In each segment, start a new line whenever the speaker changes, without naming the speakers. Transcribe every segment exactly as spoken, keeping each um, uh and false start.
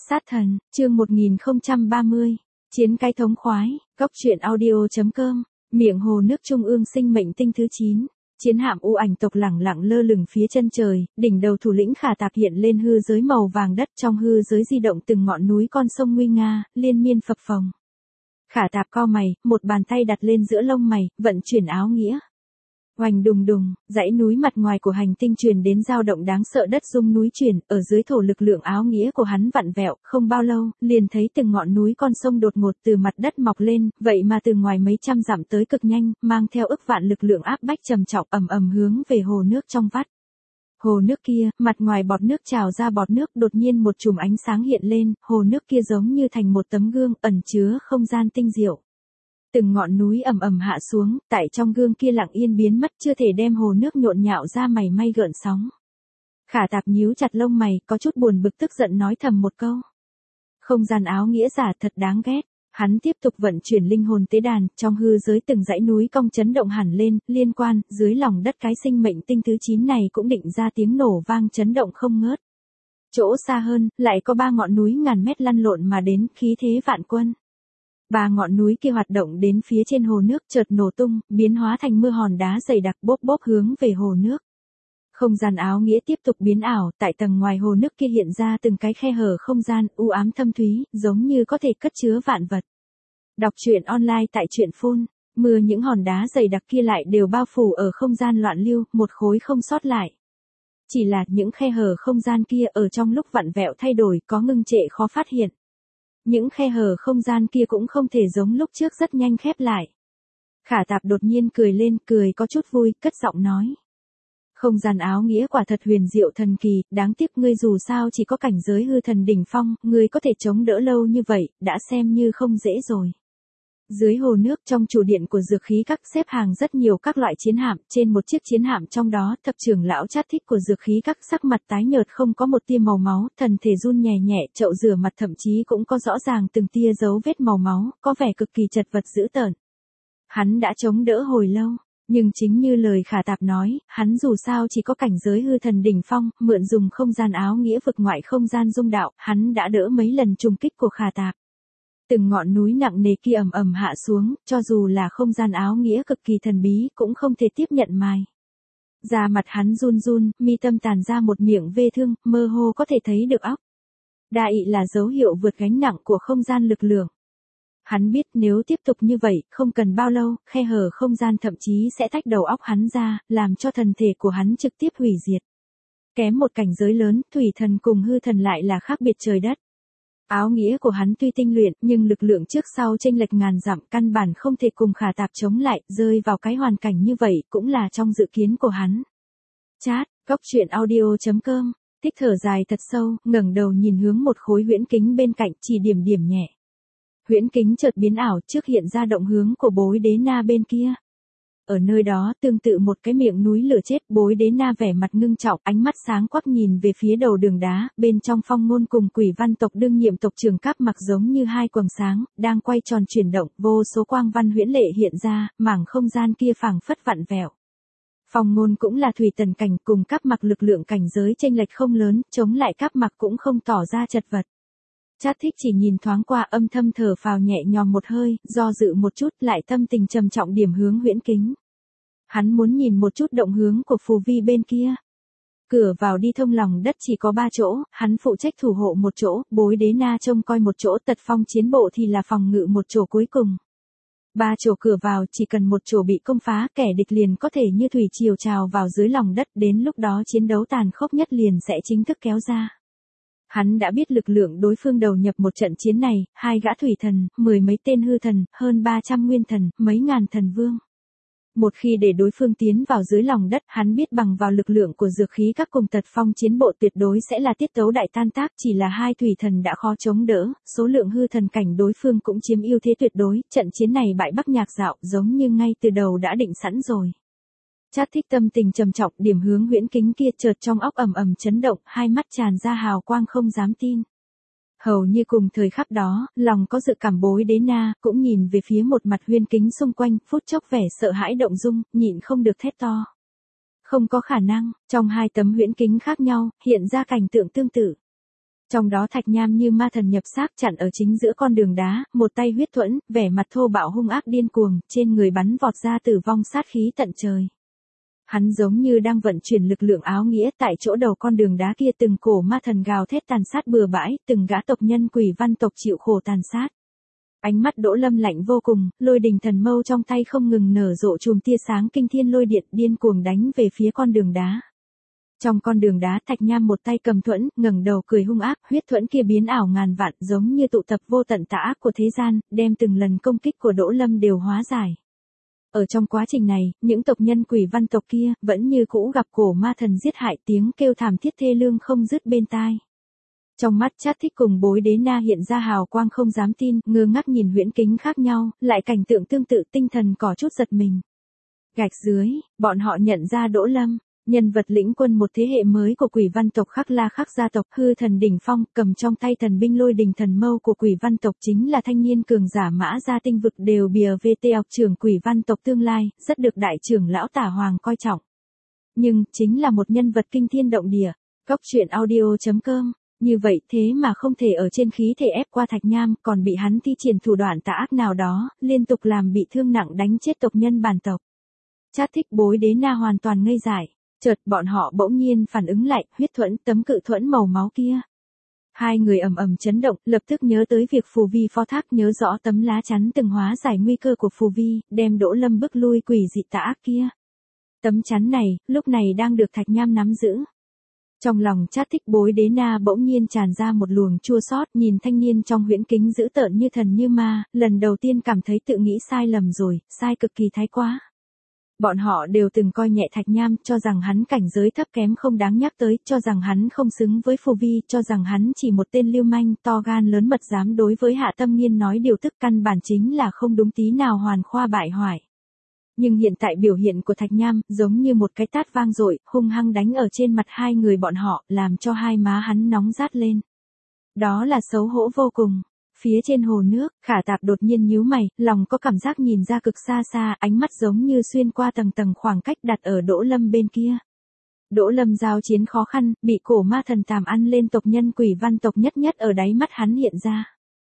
Sát thần, chương một nghìn không trăm ba mươi. Chiến cái thống khoái, góc truyện audio.com, miệng hồ nước trung ương sinh mệnh tinh thứ chín. Chiến hạm u ảnh tộc lẳng lặng lơ lửng phía chân trời, đỉnh đầu thủ lĩnh Khả Tạp hiện lên hư giới màu vàng đất, trong hư giới di động từng ngọn núi con sông nguy nga, liên miên phập phồng. Khả Tạp cau mày, một bàn tay đặt lên giữa lông mày, vận chuyển áo nghĩa. Oành đùng đùng, dãy núi mặt ngoài của hành tinh truyền đến dao động đáng sợ, đất rung núi chuyển, ở dưới thổ lực lượng áo nghĩa của hắn vặn vẹo, không bao lâu, liền thấy từng ngọn núi con sông đột ngột từ mặt đất mọc lên, vậy mà từ ngoài mấy trăm dặm tới cực nhanh, mang theo ức vạn lực lượng áp bách trầm trọng ầm ầm hướng về hồ nước trong vắt. Hồ nước kia, mặt ngoài bọt nước trào ra bọt nước, đột nhiên một chùm ánh sáng hiện lên, hồ nước kia giống như thành một tấm gương, ẩn chứa không gian tinh diệu. Từng ngọn núi ầm ầm hạ xuống, tại trong gương kia lặng yên biến mất, chưa thể đem hồ nước nhộn nhạo ra mảy may gợn sóng. Khả Tạp nhíu chặt lông mày, có chút buồn bực tức giận nói thầm một câu. Không gian áo nghĩa giả thật đáng ghét. Hắn tiếp tục vận chuyển linh hồn tế đàn, trong hư giới từng dãy núi cong chấn động hẳn lên, liên quan, dưới lòng đất cái sinh mệnh tinh thứ chín này cũng định ra tiếng nổ vang chấn động không ngớt. Chỗ xa hơn, lại có ba ngọn núi ngàn mét lăn lộn mà đến, khí thế vạn quân. Ba ngọn núi kia hoạt động đến phía trên hồ nước, chợt nổ tung, biến hóa thành mưa hòn đá dày đặc bốp bốp hướng về hồ nước. Không gian áo nghĩa tiếp tục biến ảo, tại tầng ngoài hồ nước kia hiện ra từng cái khe hở không gian, u ám thâm thúy, giống như có thể cất chứa vạn vật. Đọc truyện online tại truyện phun, mưa những hòn đá dày đặc kia lại đều bao phủ ở không gian loạn lưu, một khối không sót lại. Chỉ là những khe hở không gian kia ở trong lúc vặn vẹo thay đổi, có ngưng trệ khó phát hiện. Những khe hở không gian kia cũng không thể giống lúc trước rất nhanh khép lại. Khả Tạp đột nhiên cười lên, cười có chút vui, cất giọng nói. Không gian áo nghĩa quả thật huyền diệu thần kỳ, đáng tiếc ngươi dù sao chỉ có cảnh giới hư thần đỉnh phong, ngươi có thể chống đỡ lâu như vậy, đã xem như không dễ rồi. Dưới hồ nước trong chủ điện của dược khí các xếp hàng rất nhiều các loại chiến hạm, trên một chiếc chiến hạm trong đó, thập trưởng lão Chát Thích của dược khí các sắc mặt tái nhợt không có một tia màu máu, thần thể run nhẹ nhẹ, chậu rửa mặt thậm chí cũng có rõ ràng từng tia dấu vết màu máu, có vẻ cực kỳ chật vật dữ tợn. Hắn đã chống đỡ hồi lâu, nhưng chính như lời Khả Tạp nói, hắn dù sao chỉ có cảnh giới hư thần đỉnh phong, mượn dùng không gian áo nghĩa vực ngoại không gian dung đạo, hắn đã đỡ mấy lần trùng kích của Khả Tạp. Từng ngọn núi nặng nề kia ầm ầm hạ xuống, cho dù là không gian áo nghĩa cực kỳ thần bí, cũng không thể tiếp nhận mài. Da mặt hắn run run, mi tâm tàn ra một miệng vết thương, mơ hồ có thể thấy được óc. Đa ị là dấu hiệu vượt gánh nặng của không gian lực lượng. Hắn biết nếu tiếp tục như vậy, không cần bao lâu, khe hở không gian thậm chí sẽ tách đầu óc hắn ra, làm cho thần thể của hắn trực tiếp hủy diệt. Kém một cảnh giới lớn, thủy thần cùng hư thần lại là khác biệt trời đất. Áo nghĩa của hắn tuy tinh luyện, nhưng lực lượng trước sau chênh lệch ngàn dặm, căn bản không thể cùng Khả Tạp chống lại, rơi vào cái hoàn cảnh như vậy, cũng là trong dự kiến của hắn. Chat, góc truyện audio.com, Thích thở dài thật sâu, ngẩng đầu nhìn hướng một khối huyễn kính bên cạnh, chỉ điểm điểm nhẹ. Huyễn kính chợt biến ảo, trước hiện ra động hướng của Bối Đế Na bên kia. Ở nơi đó, tương tự một cái miệng núi lửa chết, Bối Đế Na vẻ mặt ngưng trọng, ánh mắt sáng quắc nhìn về phía đầu đường đá, bên trong Phong Ngôn cùng Quỷ Văn tộc đương nhiệm tộc trưởng Cáp Mặc giống như hai quầng sáng, đang quay tròn chuyển động, vô số quang văn huyễn lệ hiện ra, mảng không gian kia phảng phất vặn vẹo. Phong Ngôn cũng là thủy tần cảnh, cùng Cáp Mặc lực lượng cảnh giới chênh lệch không lớn, chống lại Cáp Mặc cũng không tỏ ra chật vật. Chát Thích chỉ nhìn thoáng qua, âm thầm thở phào nhẹ nhõm một hơi, do dự một chút, lại tâm tình trầm trọng điểm hướng huyễn kính. Hắn muốn nhìn một chút động hướng của phù vi bên kia. Cửa vào đi thông lòng đất chỉ có ba chỗ, hắn phụ trách thủ hộ một chỗ, Bối Đế Na trông coi một chỗ, Tật Phong chiến bộ thì là phòng ngự một chỗ cuối cùng. Ba chỗ cửa vào, chỉ cần một chỗ bị công phá, kẻ địch liền có thể như thủy triều trào vào dưới lòng đất, đến lúc đó chiến đấu tàn khốc nhất liền sẽ chính thức kéo ra. Hắn đã biết lực lượng đối phương đầu nhập một trận chiến này, hai gã thủy thần, mười mấy tên hư thần, hơn ba trăm nguyên thần, mấy ngàn thần vương. Một khi để đối phương tiến vào dưới lòng đất, hắn biết bằng vào lực lượng của dược khí các cùng Tật Phong chiến bộ tuyệt đối sẽ là tiết tấu đại tan tác, chỉ là hai thủy thần đã khó chống đỡ, số lượng hư thần cảnh đối phương cũng chiếm ưu thế tuyệt đối, trận chiến này bại bắc nhạc dạo, giống như ngay từ đầu đã định sẵn rồi. Chát Thích tâm tình trầm trọng, điểm hướng huyễn kính kia, chợt trong óc ầm ầm chấn động, hai mắt tràn ra hào quang không dám tin. Hầu như cùng thời khắc đó, lòng có dự cảm Bối Đế Na, cũng nhìn về phía một mặt huyễn kính xung quanh, phút chốc vẻ sợ hãi động dung, nhịn không được thét to. Không có khả năng, trong hai tấm huyễn kính khác nhau, hiện ra cảnh tượng tương tự. Trong đó Thạch Nham như ma thần nhập xác chặn ở chính giữa con đường đá, một tay huyết thuẫn, vẻ mặt thô bạo hung ác điên cuồng, trên người bắn vọt ra tử vong sát khí tận trời. Hắn giống như đang vận chuyển lực lượng áo nghĩa tại chỗ đầu con đường đá kia, từng cổ ma thần gào thét tàn sát bừa bãi, từng gã tộc nhân quỷ văn tộc chịu khổ tàn sát. Ánh mắt Đỗ Lâm lạnh vô cùng, lôi đình thần mâu trong tay không ngừng nở rộ chùm tia sáng kinh thiên lôi điện điên cuồng đánh về phía con đường đá. Trong con đường đá Thạch Nham một tay cầm thuẫn, ngẩng đầu cười hung ác, huyết thuẫn kia biến ảo ngàn vạn giống như tụ tập vô tận tà ác của thế gian, đem từng lần công kích của Đỗ Lâm đều hóa giải. Ở trong quá trình này, những tộc nhân quỷ văn tộc kia vẫn như cũ gặp cổ ma thần giết hại, tiếng kêu thảm thiết thê lương không dứt bên tai. Trong mắt Chát Thích cùng Bối Đế Na hiện ra hào quang không dám tin, ngơ ngác nhìn huyễn kính khác nhau, lại cảnh tượng tương tự, tinh thần có chút giật mình. Gạch dưới, bọn họ nhận ra Đỗ Lâm, nhân vật lĩnh quân một thế hệ mới của quỷ văn tộc Khắc La Khắc gia tộc, hư thần đỉnh phong, cầm trong tay thần binh lôi đình thần mâu của quỷ văn tộc, chính là thanh niên cường giả Mã Gia tinh vực đều bìa vê tê học trưởng quỷ văn tộc tương lai, rất được đại trưởng lão Tả Hoàng coi trọng. Nhưng, chính là một nhân vật kinh thiên động địa. Cóc truyện audio chấm com. Như vậy thế mà không thể ở trên khí thể ép qua Thạch Nham, còn bị hắn thi triển thủ đoạn tà ác nào đó, liên tục làm bị thương nặng đánh chết tộc nhân bản tộc. Chát Thích Bối Đế Na hoàn toàn ngây dại. Chợt bọn họ bỗng nhiên phản ứng lại, huyết thuẫn, tấm cự thuẫn màu máu kia. Hai người ầm ầm chấn động, lập tức nhớ tới việc phù vi phó thác, nhớ rõ tấm lá chắn từng hóa giải nguy cơ của phù vi, đem Đỗ Lâm bức lui quỷ dị tà ác kia. Tấm chắn này, lúc này đang được Thạch Nham nắm giữ. Trong lòng Chát Thích Bối Đế Na bỗng nhiên tràn ra một luồng chua xót, nhìn thanh niên trong huyễn kính dữ tợn như thần như ma, lần đầu tiên cảm thấy tự nghĩ sai lầm rồi, sai cực kỳ thái quá. Bọn họ đều từng coi nhẹ Thạch Nham, cho rằng hắn cảnh giới thấp kém không đáng nhắc tới, cho rằng hắn không xứng với phù vi, cho rằng hắn chỉ một tên lưu manh, to gan lớn mật dám đối với Hạ Tâm Nghiên nói điều tức, căn bản chính là không đúng tí nào, hoàn khoa bại hoại. Nhưng hiện tại biểu hiện của Thạch Nham, giống như một cái tát vang dội, hung hăng đánh ở trên mặt hai người bọn họ, làm cho hai má hắn nóng rát lên. Đó là xấu hổ vô cùng. Phía trên hồ nước, Khả Tạp đột nhiên nhíu mày, lòng có cảm giác nhìn ra cực xa xa, ánh mắt giống như xuyên qua tầng tầng khoảng cách đặt ở Đỗ Lâm bên kia. Đỗ Lâm giao chiến khó khăn, bị cổ ma thần tàm ăn lên tộc nhân quỷ văn tộc, nhất nhất ở đáy mắt hắn hiện ra.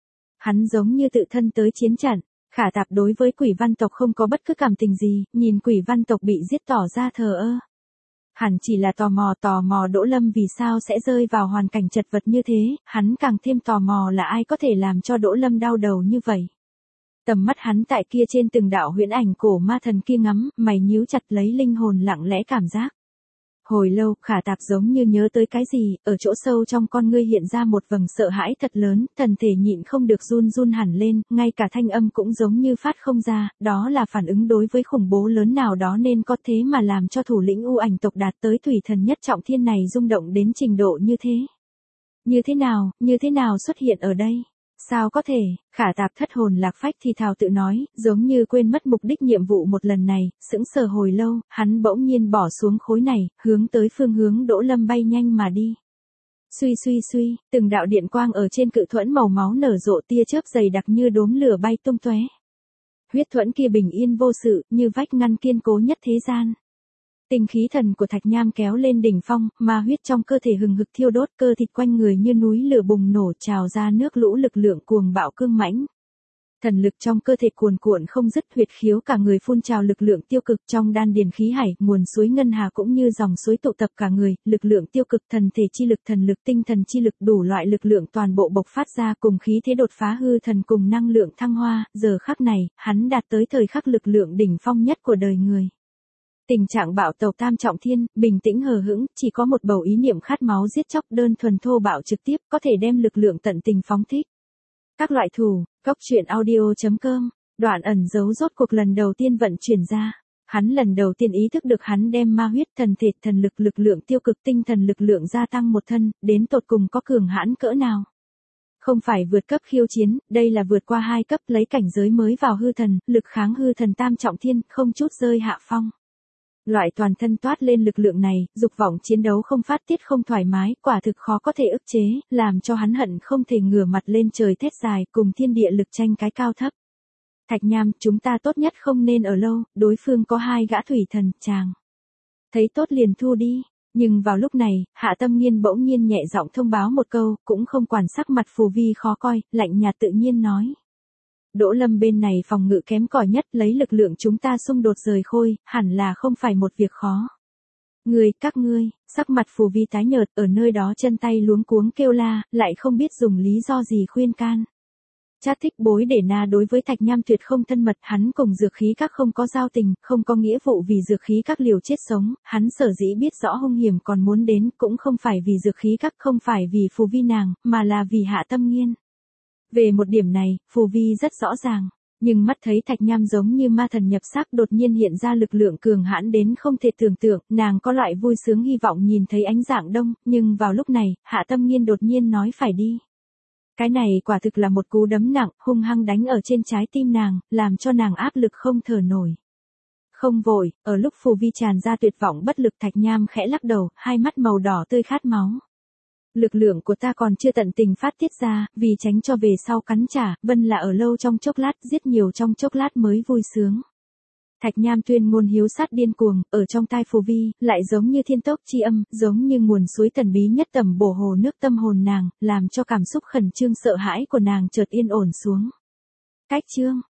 Hắn giống như tự thân tới chiến trận. Khả Tạp đối với quỷ văn tộc không có bất cứ cảm tình gì, nhìn quỷ văn tộc bị giết tỏ ra thờ ơ. Hẳn chỉ là tò mò tò mò Đỗ Lâm vì sao sẽ rơi vào hoàn cảnh chật vật như thế, hắn càng thêm tò mò là ai có thể làm cho Đỗ Lâm đau đầu như vậy. Tầm mắt hắn tại kia trên từng đạo huyễn ảnh cổ ma thần kia ngắm, mày nhíu chặt, lấy linh hồn lặng lẽ cảm giác. Hồi lâu, Khả Tạp giống như nhớ tới cái gì, ở chỗ sâu trong con ngươi hiện ra một vầng sợ hãi thật lớn, thần thể nhịn không được run run hẳn lên, ngay cả thanh âm cũng giống như phát không ra, đó là phản ứng đối với khủng bố lớn nào đó, nên có thế mà làm cho thủ lĩnh U Ảnh tộc đạt tới thủy thần nhất trọng thiên này rung động đến trình độ như thế. Như thế nào, như thế nào xuất hiện ở đây? Sao có thể? Khả Tạp thất hồn lạc phách thì thào tự nói, giống như quên mất mục đích nhiệm vụ một lần này, sững sờ hồi lâu, hắn bỗng nhiên bỏ xuống khối này, hướng tới phương hướng Đỗ Lâm bay nhanh mà đi. Suy suy suy, từng đạo điện quang ở trên cự thuẫn màu máu nở rộ, tia chớp dày đặc như đốm lửa bay tung tóe. Huyết thuẫn kia bình yên vô sự, như vách ngăn kiên cố nhất thế gian. Tinh khí thần của Thạch Nham kéo lên đỉnh phong, ma huyết trong cơ thể hừng hực thiêu đốt, cơ thịt quanh người như núi lửa bùng nổ, trào ra nước lũ lực lượng cuồng bạo cương mãnh. Thần lực trong cơ thể cuồn cuộn không dứt, huyệt khiếu cả người phun trào lực lượng tiêu cực, trong đan điền khí hải, nguồn suối ngân hà cũng như dòng suối tụ tập cả người, lực lượng tiêu cực, thần thể chi lực, thần lực, tinh thần chi lực, đủ loại lực lượng toàn bộ bộc phát ra, cùng khí thế đột phá hư thần, cùng năng lượng thăng hoa, giờ khắc này, hắn đạt tới thời khắc lực lượng đỉnh phong nhất của đời người. Tình trạng bạo tộc tam trọng thiên, bình tĩnh hờ hững, chỉ có một bầu ý niệm khát máu giết chóc đơn thuần thô bạo trực tiếp, có thể đem lực lượng tận tình phóng thích. Các loại thủ, cóc truyện audio chấm com, đoạn ẩn giấu rốt cuộc lần đầu tiên vận chuyển ra. Hắn lần đầu tiên ý thức được hắn đem ma huyết, thần thể, thần lực, lực lượng tiêu cực, tinh thần lực lượng gia tăng một thân, đến tột cùng có cường hãn cỡ nào. Không phải vượt cấp khiêu chiến, đây là vượt qua hai cấp, lấy cảnh giới mới vào hư thần, lực kháng hư thần tam trọng thiên, không chút rơi hạ phong. Loại toàn thân toát lên lực lượng này, dục vọng chiến đấu không phát tiết, không thoải mái, quả thực khó có thể ức chế, làm cho hắn hận không thể ngửa mặt lên trời thét dài, cùng thiên địa lực tranh cái cao thấp. Thạch Nham, chúng ta tốt nhất không nên ở lâu, đối phương có hai gã thủy thần, chàng. Thấy tốt liền thu đi. Nhưng vào lúc này, Hạ Tâm Nghiên bỗng nhiên nhẹ giọng thông báo một câu, cũng không quản sắc mặt Phù Vi khó coi, lạnh nhạt tự nhiên nói. Đỗ Lâm bên này phòng ngự kém cỏi nhất, lấy lực lượng chúng ta xung đột rời Khôi, hẳn là không phải một việc khó. Người, các ngươi, sắc mặt Phù Vi tái nhợt, ở nơi đó chân tay luống cuống kêu la, lại không biết dùng lý do gì khuyên can. Trác Thích Bối để na đối với Thạch Nham tuyệt không thân mật, hắn cùng dược khí các không có giao tình, không có nghĩa vụ vì dược khí các liều chết sống, hắn sở dĩ biết rõ hung hiểm còn muốn đến, cũng không phải vì dược khí các, không phải vì Phù Vi nàng, mà là vì Hạ Tâm Nghiên. Về một điểm này, Phù Vi rất rõ ràng, nhưng mắt thấy Thạch Nham giống như ma thần nhập xác đột nhiên hiện ra lực lượng cường hãn đến không thể tưởng tượng, nàng có loại vui sướng hy vọng nhìn thấy ánh dạng đông, nhưng vào lúc này, Hạ Tâm Nghiên đột nhiên nói phải đi. Cái này quả thực là một cú đấm nặng, hung hăng đánh ở trên trái tim nàng, làm cho nàng áp lực không thở nổi. Không vội, ở lúc Phù Vi tràn ra tuyệt vọng bất lực, Thạch Nham khẽ lắc đầu, hai mắt màu đỏ tươi khát máu. Lực lượng của ta còn chưa tận tình phát tiết ra, vì tránh cho về sau cắn trả, vân là ở lâu trong chốc lát, giết nhiều trong chốc lát mới vui sướng. Thạch Nham tuyên ngôn hiếu sát điên cuồng, ở trong tai Phù Vi, lại giống như thiên tốc chi âm, giống như nguồn suối thần bí nhất tầm bổ hồ nước tâm hồn nàng, làm cho cảm xúc khẩn trương sợ hãi của nàng chợt yên ổn xuống. Cách chương